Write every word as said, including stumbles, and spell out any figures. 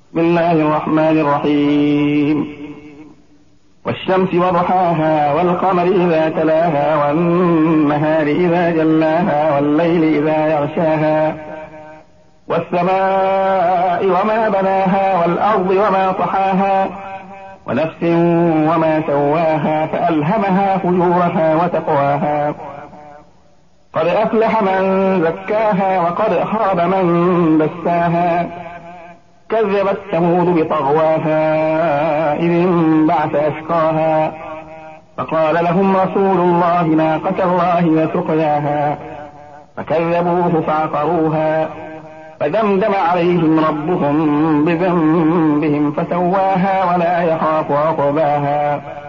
بسم الله الرحمن الرحيم والشمس وضحاها والقمر إذا تلاها والنهار إذا جلاها والليل إذا يغشاها والسماء وما بناها والأرض وما طحاها ونفس وما سواها فألهمها فجورها وتقواها قد أفلح من زكاها وقد خاب من دساها كذبت ثمود بطغواها إذ انبعث أشقاها فقال لهم رسول الله ناقة الله وسقياها فكذبوه فعقروها فدمدم عليهم ربهم بذنبهم فسواها ولا يخاف عقباها